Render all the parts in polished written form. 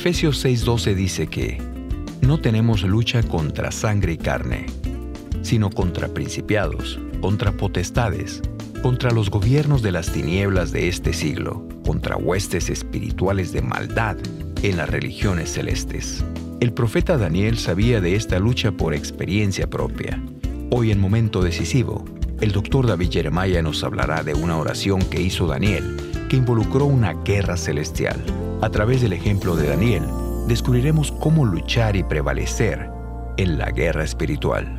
Efesios 6:12 dice que no tenemos lucha contra sangre y carne, sino contra principados, contra potestades, contra los gobiernos de las tinieblas de este siglo, contra huestes espirituales de maldad en las regiones celestes. El profeta Daniel sabía de esta lucha por experiencia propia. Hoy, en Momento Decisivo, el Dr. David Jeremiah nos hablará de una oración que hizo Daniel que involucró una guerra celestial. A través del ejemplo de Daniel, descubriremos cómo luchar y prevalecer en la guerra espiritual.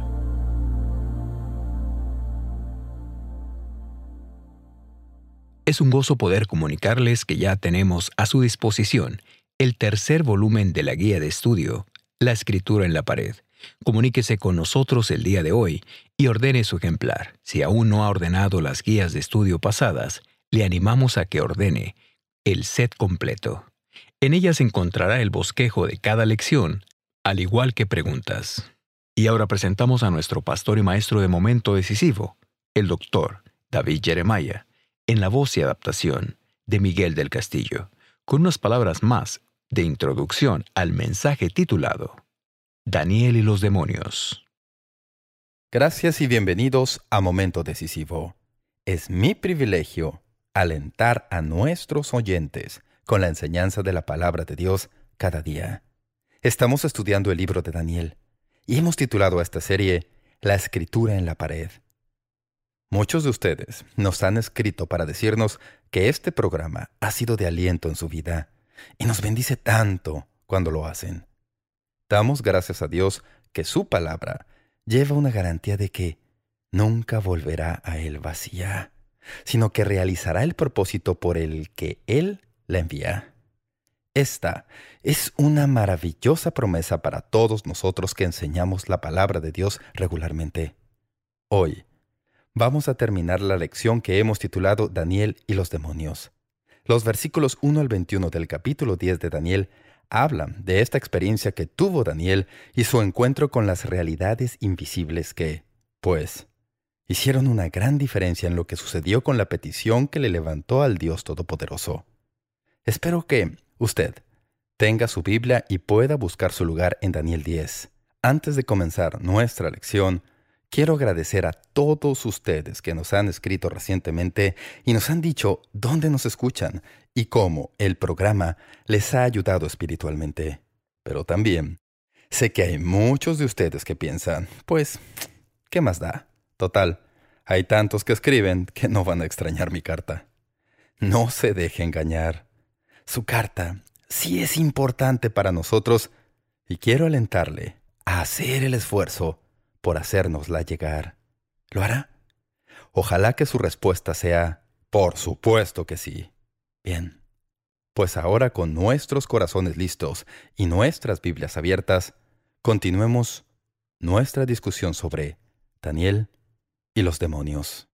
Es un gozo poder comunicarles que ya tenemos a su disposición el tercer volumen de la guía de estudio, La Escritura en la Pared. Comuníquese con nosotros el día de hoy y ordene su ejemplar. Si aún no ha ordenado las guías de estudio pasadas, le animamos a que ordene el set completo. En ellas encontrará el bosquejo de cada lección, al igual que preguntas. Y ahora presentamos a nuestro pastor y maestro de Momento Decisivo, el Dr. David Jeremiah, en la voz y adaptación de Miguel del Castillo, con unas palabras más de introducción al mensaje titulado Daniel y los demonios. Gracias y bienvenidos a Momento Decisivo. Es mi privilegio alentar a nuestros oyentes con la enseñanza de la palabra de Dios cada día. Estamos estudiando el libro de Daniel y hemos titulado a esta serie La Escritura en la Pared. Muchos de ustedes nos han escrito para decirnos que este programa ha sido de aliento en su vida y nos bendice tanto cuando lo hacen. Damos gracias a Dios que su palabra lleva una garantía de que nunca volverá a Él vacía, sino que realizará el propósito por el que Él la envía. Esta es una maravillosa promesa para todos nosotros que enseñamos la palabra de Dios regularmente. Hoy vamos a terminar la lección que hemos titulado Daniel y los demonios. Los versículos 1 al 21 del capítulo 10 de Daniel hablan de esta experiencia que tuvo Daniel y su encuentro con las realidades invisibles que, pues, hicieron una gran diferencia en lo que sucedió con la petición que le levantó al Dios Todopoderoso. Espero que usted tenga su Biblia y pueda buscar su lugar en Daniel 10. Antes de comenzar nuestra lección, quiero agradecer a todos ustedes que nos han escrito recientemente y nos han dicho dónde nos escuchan y cómo el programa les ha ayudado espiritualmente. Pero también sé que hay muchos de ustedes que piensan, pues, ¿qué más da? Total, hay tantos que escriben que no van a extrañar mi carta. No se deje engañar. Su carta sí es importante para nosotros y quiero alentarle a hacer el esfuerzo por hacérnosla llegar. ¿Lo hará? Ojalá que su respuesta sea, por supuesto que sí. Bien, pues ahora con nuestros corazones listos y nuestras Biblias abiertas, continuemos nuestra discusión sobre Daniel y los demonios.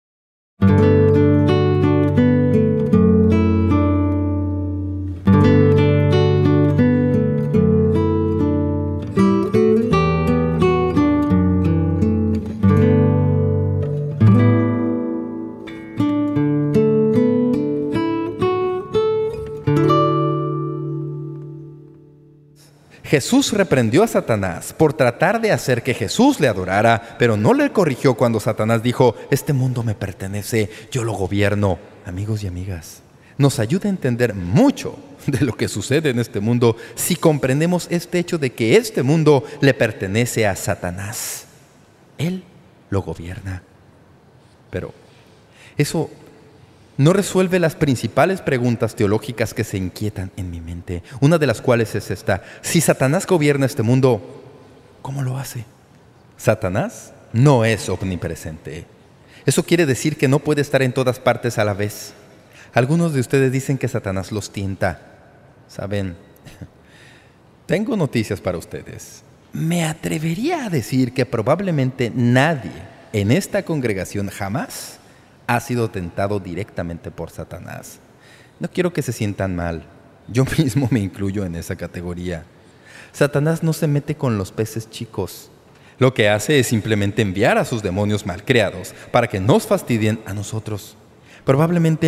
Jesús reprendió a Satanás por tratar de hacer que Jesús le adorara, pero no le corrigió cuando Satanás dijo, «Este mundo me pertenece, yo lo gobierno». Amigos y amigas, nos ayuda a entender mucho de lo que sucede en este mundo si comprendemos este hecho de que este mundo le pertenece a Satanás. Él lo gobierna. Pero eso no resuelve las principales preguntas teológicas que se inquietan en mi mente. Una de las cuales es esta: si Satanás gobierna este mundo, ¿cómo lo hace? Satanás no es omnipresente. Eso quiere decir que no puede estar en todas partes a la vez. Algunos de ustedes dicen que Satanás los tienta. ¿Saben? Tengo noticias para ustedes. Me atrevería a decir que probablemente nadie en esta congregación jamás ha sido tentado directamente por Satanás. No quiero que se sientan mal. Yo mismo me incluyo en esa categoría. Satanás no se mete con los peces chicos. Lo que hace es simplemente enviar a sus demonios malcriados para que nos fastidien a nosotros. Probablemente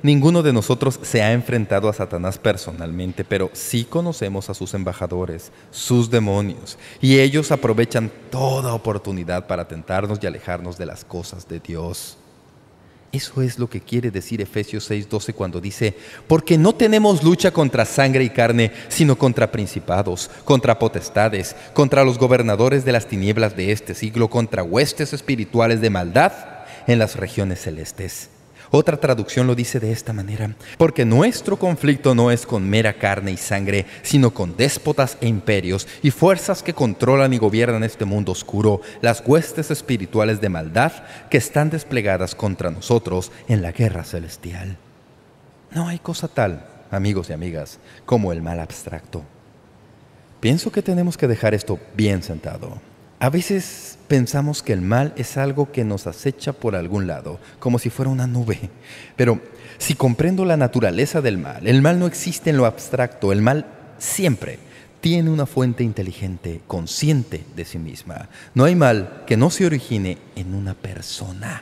ninguno de nosotros se ha enfrentado a Satanás personalmente, pero sí conocemos a sus embajadores, sus demonios, y ellos aprovechan toda oportunidad para tentarnos y alejarnos de las cosas de Dios. Eso es lo que quiere decir Efesios 6:12 cuando dice: porque no tenemos lucha contra sangre y carne, sino contra principados, contra potestades, contra los gobernadores de las tinieblas de este siglo, contra huestes espirituales de maldad en las regiones celestes. Otra traducción lo dice de esta manera: porque nuestro conflicto no es con mera carne y sangre, sino con déspotas e imperios y fuerzas que controlan y gobiernan este mundo oscuro, las huestes espirituales de maldad que están desplegadas contra nosotros en la guerra celestial. No hay cosa tal, amigos y amigas, como el mal abstracto. Pienso que tenemos que dejar esto bien sentado. A veces pensamos que el mal es algo que nos acecha por algún lado, como si fuera una nube. Pero si comprendo la naturaleza del mal, el mal no existe en lo abstracto. El mal siempre tiene una fuente inteligente, consciente de sí misma. No hay mal que no se origine en una persona.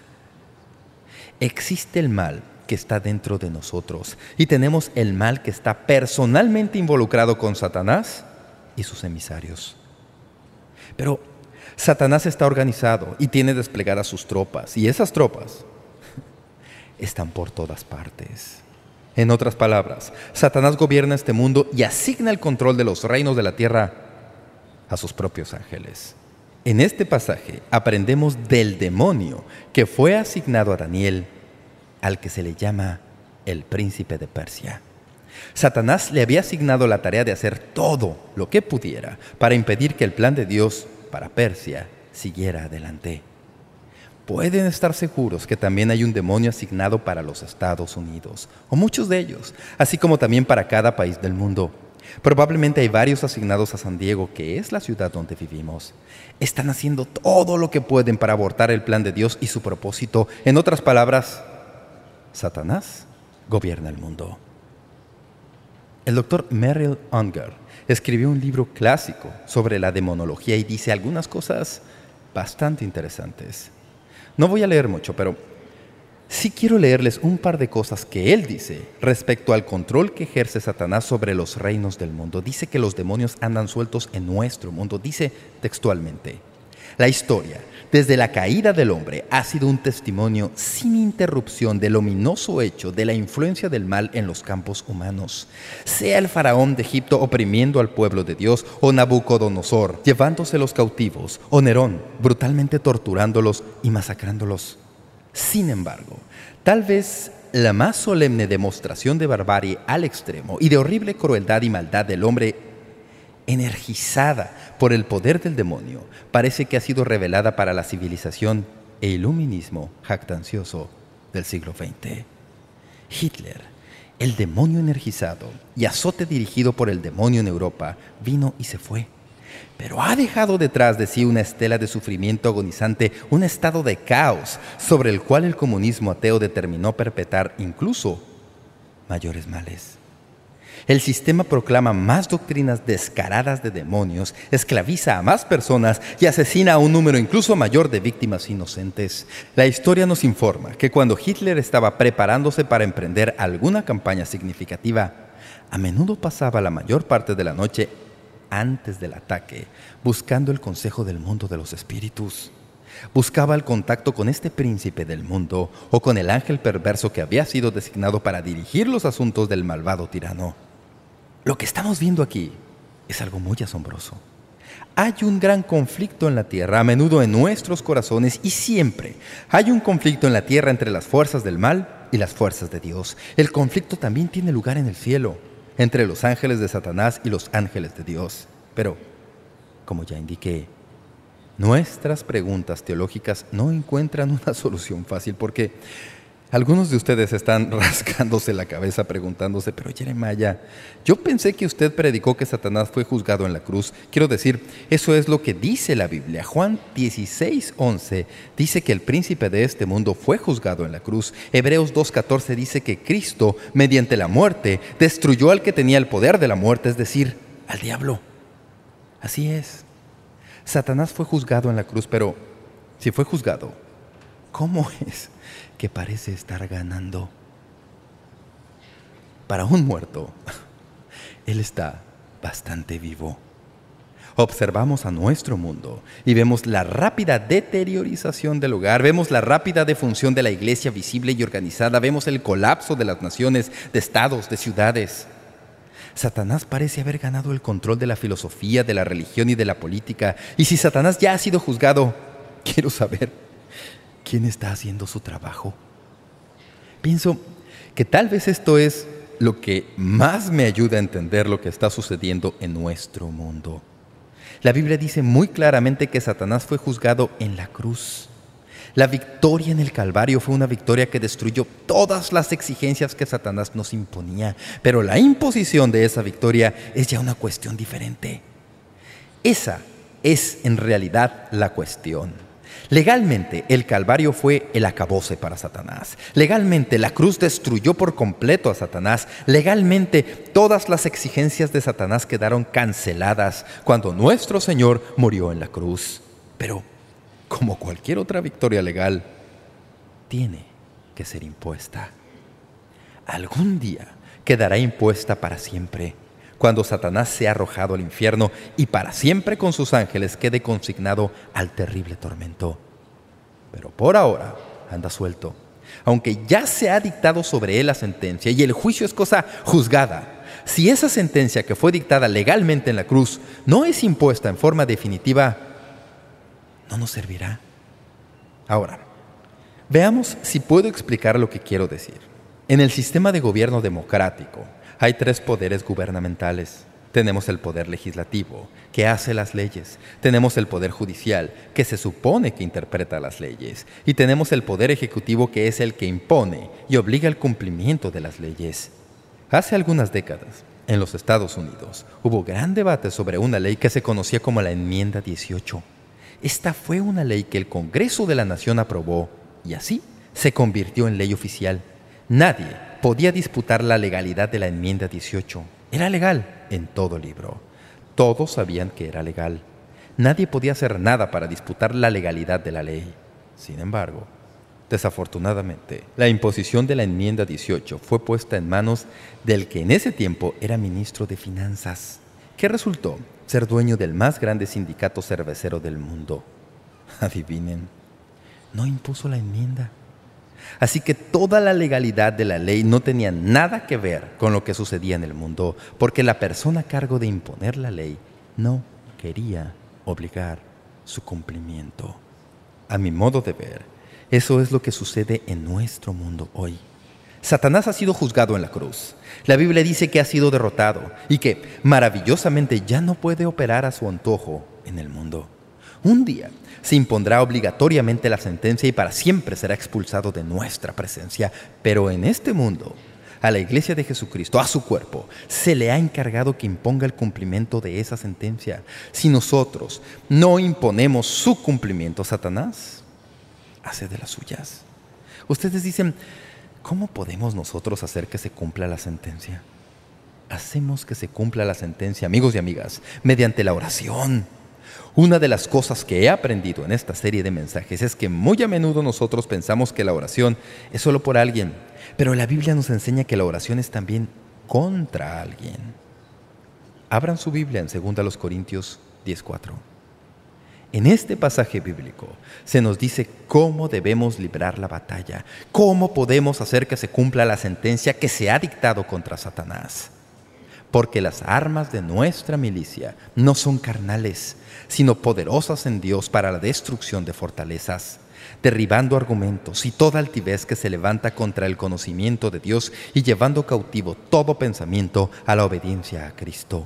Existe el mal que está dentro de nosotros y tenemos el mal que está personalmente involucrado con Satanás y sus emisarios. Pero Satanás está organizado y tiene desplegadas sus tropas, y esas tropas están por todas partes. En otras palabras, Satanás gobierna este mundo y asigna el control de los reinos de la tierra a sus propios ángeles. En este pasaje aprendemos del demonio que fue asignado a Daniel, al que se le llama el príncipe de Persia. Satanás le había asignado la tarea de hacer todo lo que pudiera para impedir que el plan de Dios para Persia siguiera adelante. Pueden estar seguros que también hay un demonio asignado para los Estados Unidos, o muchos de ellos, así como también para cada país del mundo. Probablemente hay varios asignados a San Diego, que es la ciudad donde vivimos. Están haciendo todo lo que pueden para abortar el plan de Dios y su propósito. En otras palabras, Satanás gobierna el mundo. El doctor Merrill Unger escribió un libro clásico sobre la demonología y dice algunas cosas bastante interesantes. No voy a leer mucho, pero sí quiero leerles un par de cosas que él dice respecto al control que ejerce Satanás sobre los reinos del mundo. Dice que los demonios andan sueltos en nuestro mundo. Dice textualmente: la historia, desde la caída del hombre, ha sido un testimonio sin interrupción del ominoso hecho de la influencia del mal en los campos humanos. Sea el faraón de Egipto oprimiendo al pueblo de Dios, o Nabucodonosor llevándoselos cautivos, o Nerón brutalmente torturándolos y masacrándolos. Sin embargo, tal vez la más solemne demostración de barbarie al extremo y de horrible crueldad y maldad del hombre, energizada por el poder del demonio, parece que ha sido revelada para la civilización e iluminismo jactancioso del siglo XX. Hitler, el demonio energizado y azote dirigido por el demonio en Europa, vino y se fue, pero ha dejado detrás de sí una estela de sufrimiento agonizante, un estado de caos sobre el cual el comunismo ateo determinó perpetrar incluso mayores males. El sistema proclama más doctrinas descaradas de demonios, esclaviza a más personas y asesina a un número incluso mayor de víctimas inocentes. La historia nos informa que cuando Hitler estaba preparándose para emprender alguna campaña significativa, a menudo pasaba la mayor parte de la noche antes del ataque buscando el consejo del mundo de los espíritus. Buscaba el contacto con este príncipe del mundo o con el ángel perverso que había sido designado para dirigir los asuntos del malvado tirano. Lo que estamos viendo aquí es algo muy asombroso. Hay un gran conflicto en la tierra, a menudo en nuestros corazones, y siempre hay un conflicto en la tierra entre las fuerzas del mal y las fuerzas de Dios. El conflicto también tiene lugar en el cielo, entre los ángeles de Satanás y los ángeles de Dios. Pero, como ya indiqué, nuestras preguntas teológicas no encuentran una solución fácil, porque algunos de ustedes están rascándose la cabeza preguntándose: pero Jeremiah, yo pensé que usted predicó que Satanás fue juzgado en la cruz. Quiero decir, eso es lo que dice la Biblia. Juan 16:11 dice que el príncipe de este mundo fue juzgado en la cruz. Hebreos 2:14 dice que Cristo, mediante la muerte, destruyó al que tenía el poder de la muerte, es decir, al diablo. Así es. Satanás fue juzgado en la cruz, pero si fue juzgado, ¿cómo es que parece estar ganando? para un muerto, Él está bastante vivo. Observamos a nuestro mundo y vemos la rápida deteriorización del hogar, vemos la rápida defunción de la iglesia visible y organizada, vemos el colapso de las naciones, de estados, de ciudades. Satanás parece haber ganado el control de la filosofía, de la religión y de la política. Y si Satanás ya ha sido juzgado, quiero saber, ¿quién está haciendo su trabajo? Pienso que tal vez esto es lo que más me ayuda a entender lo que está sucediendo en nuestro mundo. La Biblia dice muy claramente que Satanás fue juzgado en la cruz. La victoria en el Calvario fue una victoria que destruyó todas las exigencias que Satanás nos imponía. Pero la imposición de esa victoria es ya una cuestión diferente. Esa es en realidad la cuestión. Legalmente, el Calvario fue el acabose para Satanás. Legalmente, la cruz destruyó por completo a Satanás. Legalmente, todas las exigencias de Satanás quedaron canceladas cuando nuestro Señor murió en la cruz. Pero, como cualquier otra victoria legal, tiene que ser impuesta. Algún día quedará impuesta para siempre, cuando Satanás sea arrojado al infierno y para siempre con sus ángeles quede consignado al terrible tormento. Pero por ahora anda suelto, aunque ya se ha dictado sobre él la sentencia y el juicio es cosa juzgada. Si esa sentencia que fue dictada legalmente en la cruz no es impuesta en forma definitiva, no nos servirá. Ahora, veamos si puedo explicar lo que quiero decir. En el sistema de gobierno democrático hay 3 poderes gubernamentales. Tenemos el poder legislativo, que hace las leyes. Tenemos el poder judicial, que se supone que interpreta las leyes. Y tenemos el poder ejecutivo, que es el que impone y obliga al cumplimiento de las leyes. Hace algunas décadas, en los Estados Unidos, hubo gran debate sobre una ley que se conocía como la Enmienda 18. Esta fue una ley que el Congreso de la Nación aprobó y así se convirtió en ley oficial. Nadie podía disputar la legalidad de la Enmienda 18. Era legal en todo libro. Todos sabían que era legal. Nadie podía hacer nada para disputar la legalidad de la ley. Sin embargo, desafortunadamente, la imposición de la Enmienda 18 fue puesta en manos del que en ese tiempo era ministro de Finanzas, que resultó ser dueño del más grande sindicato cervecero del mundo. Adivinen, no impuso la enmienda. Así que toda la legalidad de la ley no tenía nada que ver con lo que sucedía en el mundo, porque la persona a cargo de imponer la ley no quería obligar su cumplimiento. A mi modo de ver, eso es lo que sucede en nuestro mundo hoy. Satanás ha sido juzgado en la cruz. La Biblia dice que ha sido derrotado y que maravillosamente ya no puede operar a su antojo en el mundo. Un día se impondrá obligatoriamente la sentencia y para siempre será expulsado de nuestra presencia. Pero en este mundo, a la Iglesia de Jesucristo, a su cuerpo, se le ha encargado que imponga el cumplimiento de esa sentencia. Si nosotros no imponemos su cumplimiento, Satanás hace de las suyas. Ustedes dicen, ¿cómo podemos nosotros hacer que se cumpla la sentencia? Hacemos que se cumpla la sentencia, amigos y amigas, mediante la oración. Una de las cosas que he aprendido en esta serie de mensajes es que muy a menudo nosotros pensamos que la oración es solo por alguien, pero la Biblia nos enseña que la oración es también contra alguien. Abran su Biblia en 2 Corintios 10:4. En este pasaje bíblico se nos dice cómo debemos librar la batalla, cómo podemos hacer que se cumpla la sentencia que se ha dictado contra Satanás. Porque las armas de nuestra milicia no son carnales, sino poderosas en Dios para la destrucción de fortalezas, derribando argumentos y toda altivez que se levanta contra el conocimiento de Dios y llevando cautivo todo pensamiento a la obediencia a Cristo.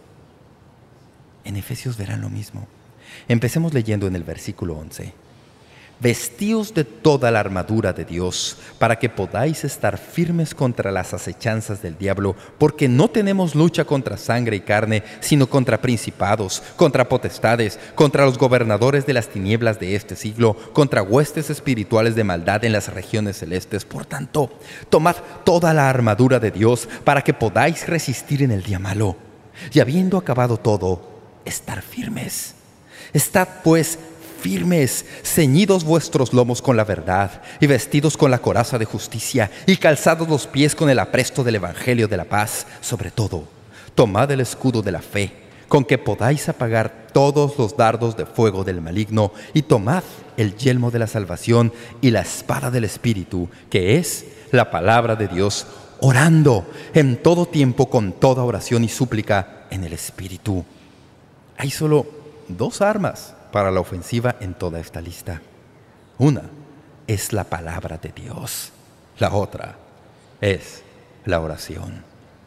En Efesios verán lo mismo. Empecemos leyendo en el versículo 11. Vestíos de toda la armadura de Dios, para que podáis estar firmes contra las acechanzas del diablo, porque no tenemos lucha contra sangre y carne, sino contra principados, contra potestades, contra los gobernadores de las tinieblas de este siglo, contra huestes espirituales de maldad en las regiones celestes. Por tanto, tomad toda la armadura de Dios, para que podáis resistir en el día malo, y habiendo acabado todo, estar firmes. Estad pues firmes, ceñidos vuestros lomos con la verdad, y vestidos con la coraza de justicia, y calzados los pies con el apresto del evangelio de la paz. Sobre todo, tomad el escudo de la fe, con que podáis apagar todos los dardos de fuego del maligno, y tomad el yelmo de la salvación y la espada del Espíritu, que es la palabra de Dios, orando en todo tiempo con toda oración y súplica en el Espíritu. Hay solo 2 armas para la ofensiva en toda esta lista. Una es la palabra de Dios. La otra es la oración.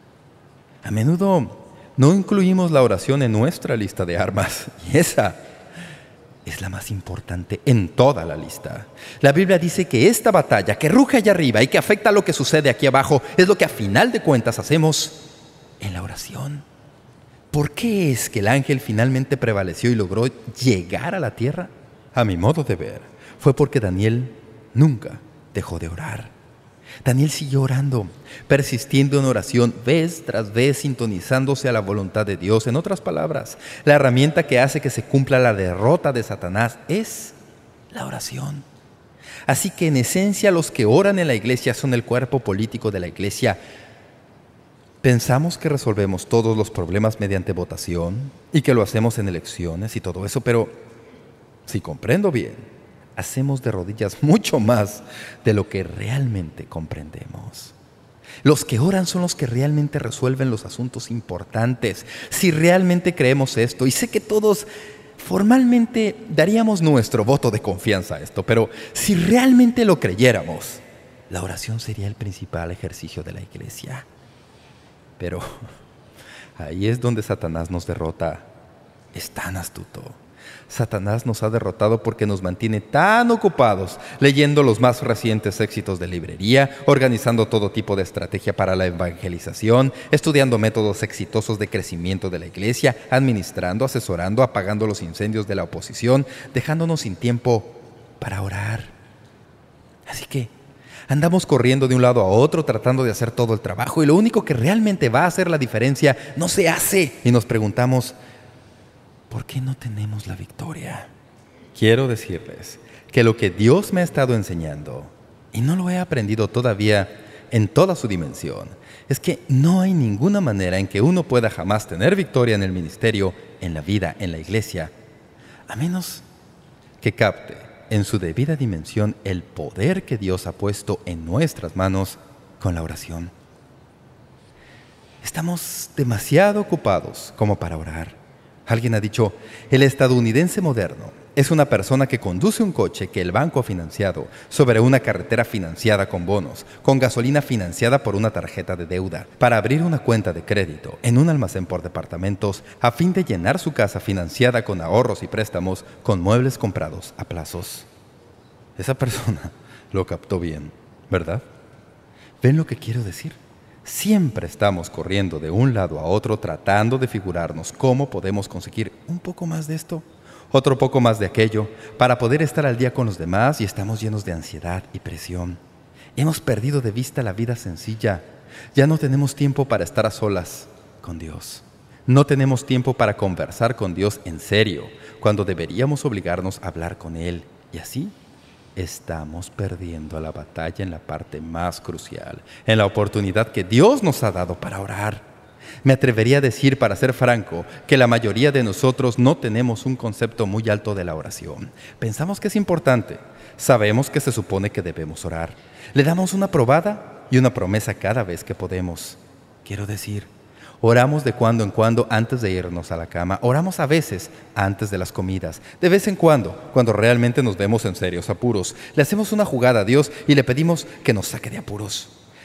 A menudo no incluimos la oración en nuestra lista de armas, y esa es la más importante en toda la lista. La Biblia dice que esta batalla que ruge allá arriba y que afecta a lo que sucede aquí abajo es lo que a final de cuentas hacemos en la oración. ¿Por qué es que el ángel finalmente prevaleció y logró llegar a la tierra? A mi modo de ver, fue porque Daniel nunca dejó de orar. Daniel siguió orando, persistiendo en oración, vez tras vez sintonizándose a la voluntad de Dios. En otras palabras, la herramienta que hace que se cumpla la derrota de Satanás es la oración. Así que en esencia los que oran en la iglesia son el cuerpo político de la iglesia. Pensamos que resolvemos todos los problemas mediante votación y que lo hacemos en elecciones y todo eso, pero si comprendo bien, hacemos de rodillas mucho más de lo que realmente comprendemos. Los que oran son los que realmente resuelven los asuntos importantes. Si realmente creemos esto, y sé que todos formalmente daríamos nuestro voto de confianza a esto, pero si realmente lo creyéramos, la oración sería el principal ejercicio de la iglesia. Pero ahí es donde Satanás nos derrota. Es tan astuto. Satanás nos ha derrotado porque nos mantiene tan ocupados leyendo los más recientes éxitos de librería, organizando todo tipo de estrategia para la evangelización, estudiando métodos exitosos de crecimiento de la iglesia, administrando, asesorando, apagando los incendios de la oposición, dejándonos sin tiempo para orar. Así que andamos corriendo de un lado a otro tratando de hacer todo el trabajo y lo único que realmente va a hacer la diferencia no se hace. Y nos preguntamos, ¿por qué no tenemos la victoria? Quiero decirles que lo que Dios me ha estado enseñando, y no lo he aprendido todavía en toda su dimensión, es que no hay ninguna manera en que uno pueda jamás tener victoria en el ministerio, en la vida, en la iglesia, a menos que capte en su debida dimensión el poder que Dios ha puesto en nuestras manos con la oración. Estamos demasiado ocupados como para orar. Alguien ha dicho, el estadounidense moderno es una persona que conduce un coche que el banco ha financiado sobre una carretera financiada con bonos, con gasolina financiada por una tarjeta de deuda, para abrir una cuenta de crédito en un almacén por departamentos a fin de llenar su casa financiada con ahorros y préstamos con muebles comprados a plazos. Esa persona lo captó bien, ¿verdad? ¿Ven lo que quiero decir? Siempre estamos corriendo de un lado a otro tratando de figurarnos cómo podemos conseguir un poco más de esto, otro poco más de aquello, para poder estar al día con los demás y estamos llenos de ansiedad y presión. Hemos perdido de vista la vida sencilla. Ya no tenemos tiempo para estar a solas con Dios. No tenemos tiempo para conversar con Dios en serio, cuando deberíamos obligarnos a hablar con Él. Y así estamos perdiendo la batalla en la parte más crucial, en la oportunidad que Dios nos ha dado para orar. Me atrevería a decir, para ser franco, que la mayoría de nosotros no tenemos un concepto muy alto de la oración. Pensamos que es importante, sabemos que se supone que debemos orar. Le damos una probada y una promesa cada vez que podemos. Quiero decir, oramos de cuando en cuando antes de irnos a la cama. Oramos a veces antes de las comidas. De vez en cuando realmente nos vemos en serios apuros. Le hacemos una jugada a Dios y le pedimos que nos saque de apuros.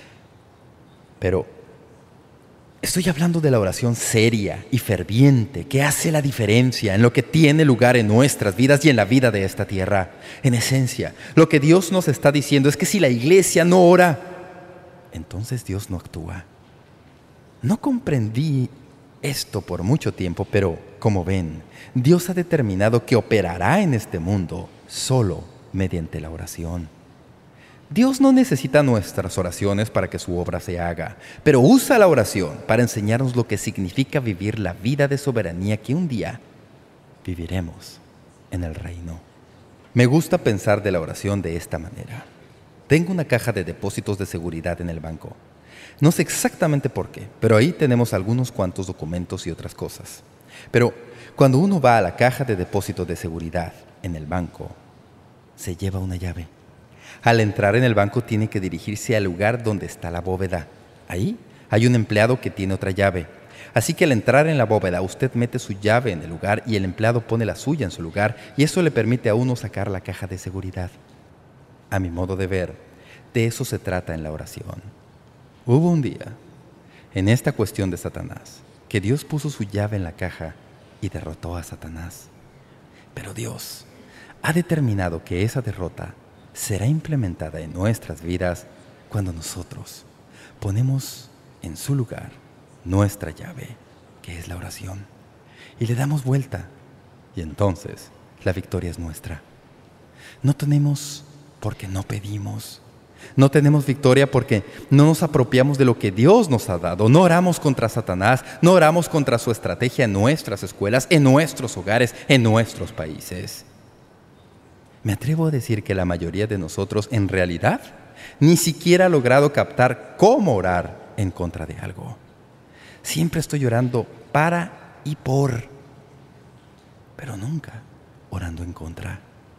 Pero estoy hablando de la oración seria y ferviente que hace la diferencia en lo que tiene lugar en nuestras vidas y en la vida de esta tierra. En esencia, lo que Dios nos está diciendo es que si la iglesia no ora, entonces Dios no actúa. No comprendí esto por mucho tiempo, pero como ven, Dios ha determinado que operará en este mundo solo mediante la oración. Dios no necesita nuestras oraciones para que su obra se haga, pero usa la oración para enseñarnos lo que significa vivir la vida de soberanía que un día viviremos en el reino. Me gusta pensar de la oración de esta manera. Tengo una caja de depósitos de seguridad en el banco. No sé exactamente por qué, pero ahí tenemos algunos cuantos documentos y otras cosas. Pero cuando uno va a la caja de depósitos de seguridad en el banco, se lleva una llave. Al entrar en el banco tiene que dirigirse al lugar donde está la bóveda. Ahí hay un empleado que tiene otra llave. Así que al entrar en la bóveda, usted mete su llave en el lugar y el empleado pone la suya en su lugar, y eso le permite a uno sacar la caja de seguridad. A mi modo de ver, de eso se trata en la oración. Hubo un día, en esta cuestión de Satanás, que Dios puso su llave en la caja y derrotó a Satanás. Pero Dios ha determinado que esa derrota será implementada en nuestras vidas cuando nosotros ponemos en su lugar nuestra llave, que es la oración, y le damos vuelta, y entonces la victoria es nuestra. No tenemos porque no pedimos. No tenemos victoria porque no nos apropiamos de lo que Dios nos ha dado. No oramos contra Satanás, no oramos contra su estrategia en nuestras escuelas, en nuestros hogares, en nuestros países. Me atrevo a decir que la mayoría de nosotros, en realidad, ni siquiera ha logrado captar cómo orar en contra de algo. Siempre estoy orando para y por, pero nunca orando en contra.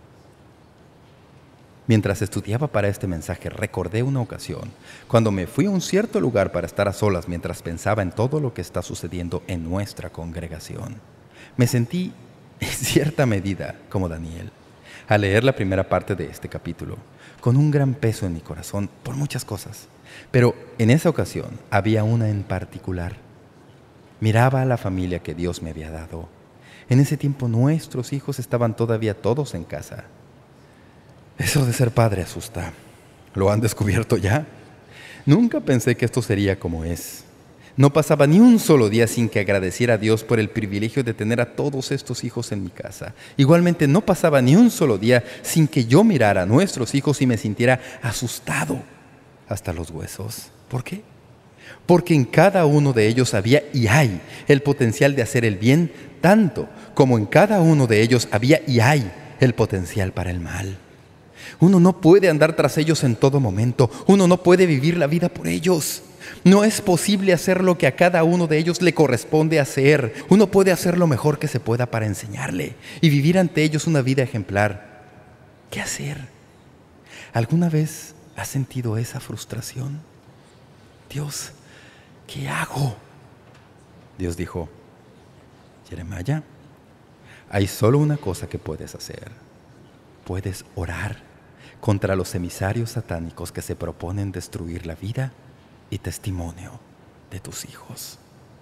Mientras estudiaba para este mensaje, recordé una ocasión cuando me fui a un cierto lugar para estar a solas mientras pensaba en todo lo que está sucediendo en nuestra congregación. Me sentí, en cierta medida, como Daniel, al leer la primera parte de este capítulo, con un gran peso en mi corazón por muchas cosas. Pero en esa ocasión había una en particular. Miraba a la familia que Dios me había dado. En ese tiempo nuestros hijos estaban todavía todos en casa. Eso de ser padre asusta. ¿Lo han descubierto ya? Nunca pensé que esto sería como es. No pasaba ni un solo día sin que agradeciera a Dios por el privilegio de tener a todos estos hijos en mi casa. Igualmente no pasaba ni un solo día sin que yo mirara a nuestros hijos y me sintiera asustado hasta los huesos. ¿Por qué? Porque en cada uno de ellos había y hay el potencial de hacer el bien, tanto como en cada uno de ellos había y hay el potencial para el mal. Uno no puede andar tras ellos en todo momento. Uno no puede vivir la vida por ellos. No es posible hacer lo que a cada uno de ellos le corresponde hacer. Uno puede hacer lo mejor que se pueda para enseñarle y vivir ante ellos una vida ejemplar. ¿Qué hacer? ¿Alguna vez has sentido esa frustración? Dios, ¿qué hago? Dios dijo, Jeremías, hay solo una cosa que puedes hacer. Puedes orar contra los emisarios satánicos que se proponen destruir la vida y testimonio de tus hijos.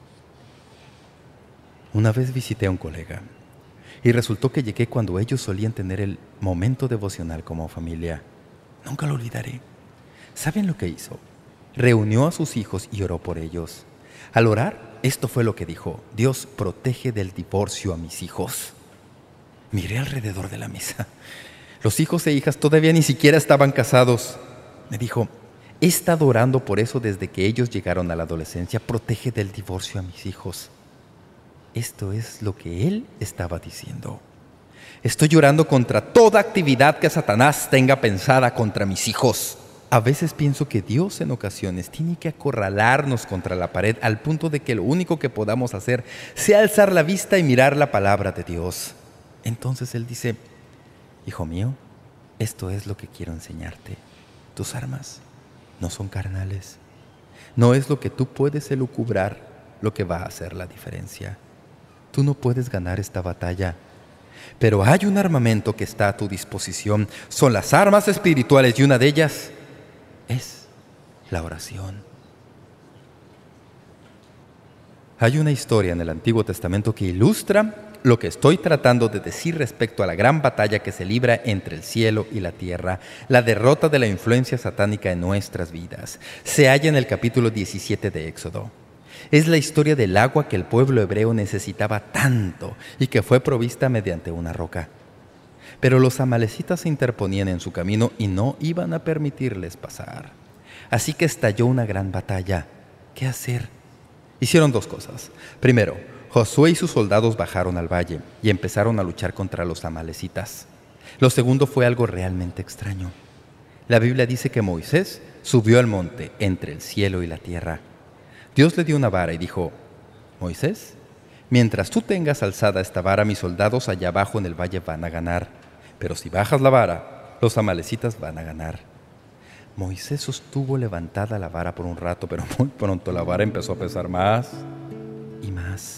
Una vez visité a un colega y resultó que llegué cuando ellos solían tener el momento devocional como familia. Nunca lo olvidaré. ¿Saben lo que hizo? Reunió a sus hijos y oró por ellos. Al orar, esto fue lo que dijo: Dios, protege del divorcio a mis hijos. Miré alrededor de la mesa. Los hijos e hijas todavía ni siquiera estaban casados. Me dijo, he estado orando por eso desde que ellos llegaron a la adolescencia. Protege del divorcio a mis hijos. Esto es lo que él estaba diciendo. Estoy orando contra toda actividad que Satanás tenga pensada contra mis hijos. A veces pienso que Dios en ocasiones tiene que acorralarnos contra la pared al punto de que lo único que podamos hacer sea alzar la vista y mirar la palabra de Dios. Entonces Él dice, hijo mío, esto es lo que quiero enseñarte. Tus armas no son carnales. No es lo que tú puedes elucubrar lo que va a hacer la diferencia. Tú no puedes ganar esta batalla. Pero hay un armamento que está a tu disposición. Son las armas espirituales y una de ellas es la oración. Hay una historia en el Antiguo Testamento que ilustra lo que estoy tratando de decir respecto a la gran batalla que se libra entre el cielo y la tierra, la derrota de la influencia satánica en nuestras vidas. Se halla en el capítulo 17 de Éxodo. Es la historia del agua que el pueblo hebreo necesitaba tanto y que fue provista mediante una roca. Pero los amalecitas se interponían en su camino y no iban a permitirles pasar. Así que estalló una gran batalla. ¿Qué hacer? Hicieron dos cosas. Primero, Josué y sus soldados bajaron al valle y empezaron a luchar contra los amalecitas. Lo segundo fue algo realmente extraño. La Biblia dice que Moisés subió al monte entre el cielo y la tierra. Dios le dio una vara y dijo: Moisés, mientras tú tengas alzada esta vara, mis soldados allá abajo en el valle van a ganar. Pero si bajas la vara, los amalecitas van a ganar. Moisés sostuvo levantada la vara por un rato, pero muy pronto la vara empezó a pesar más y más.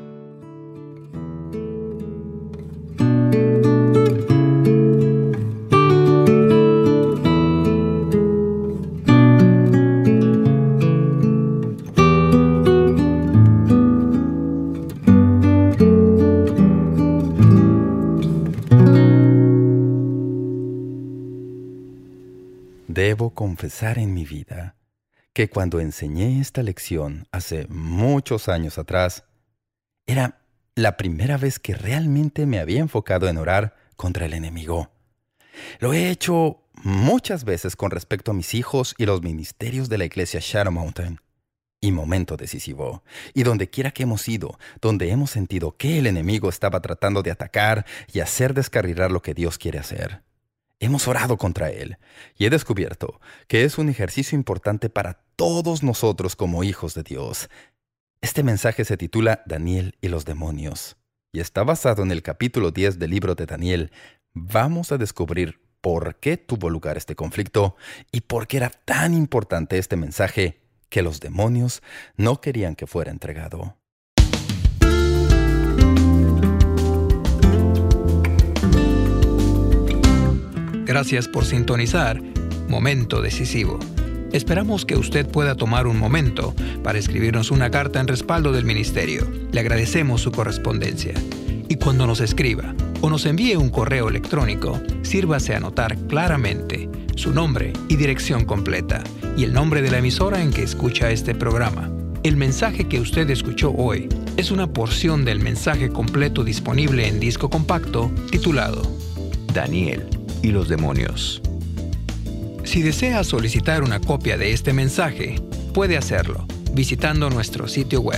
Debo confesar en mi vida que cuando enseñé esta lección hace muchos años atrás, era la primera vez que realmente me había enfocado en orar contra el enemigo. Lo he hecho muchas veces con respecto a mis hijos y los ministerios de la iglesia Shadow Mountain. Y Momento Decisivo, y donde quiera que hemos ido, donde hemos sentido que el enemigo estaba tratando de atacar y hacer descarrilar lo que Dios quiere hacer. Hemos orado contra él, y he descubierto que es un ejercicio importante para todos nosotros como hijos de Dios. Este mensaje se titula Daniel y los demonios, y está basado en el capítulo 10 del libro de Daniel. Vamos a descubrir por qué tuvo lugar este conflicto y por qué era tan importante este mensaje que los demonios no querían que fuera entregado. Gracias por sintonizar Momento Decisivo. Esperamos que usted pueda tomar un momento para escribirnos una carta en respaldo del ministerio. Le agradecemos su correspondencia. Y cuando nos escriba o nos envíe un correo electrónico, sírvase a anotar claramente su nombre y dirección completa y el nombre de la emisora en que escucha este programa. El mensaje que usted escuchó hoy es una porción del mensaje completo disponible en disco compacto titulado Daniel y los demonios. Si desea solicitar una copia de este mensaje, puede hacerlo visitando nuestro sitio web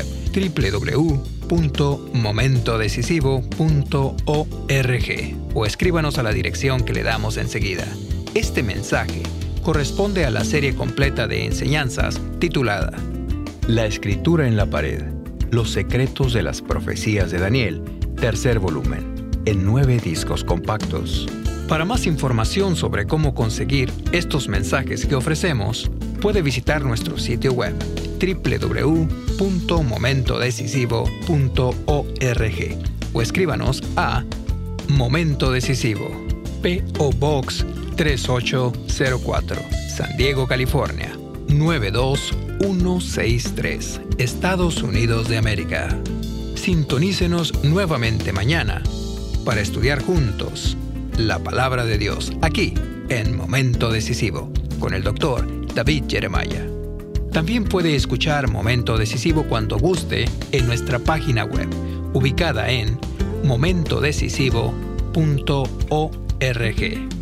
www.momentodecisivo.org o escríbanos a la dirección que le damos enseguida. Este mensaje corresponde a la serie completa de enseñanzas titulada La Escritura en la Pared, los secretos de las profecías de Daniel, tercer volumen, en 9 discos compactos. Para más información sobre cómo conseguir estos mensajes que ofrecemos, puede visitar nuestro sitio web www.momentodecisivo.org o escríbanos a Momento Decisivo, P.O. Box 3804, San Diego, California, 92163, Estados Unidos de América. Sintonícenos nuevamente mañana para estudiar juntos la Palabra de Dios, aquí en Momento Decisivo, con el Dr. David Jeremiah. También puede escuchar Momento Decisivo cuando guste en nuestra página web, ubicada en momentodecisivo.org.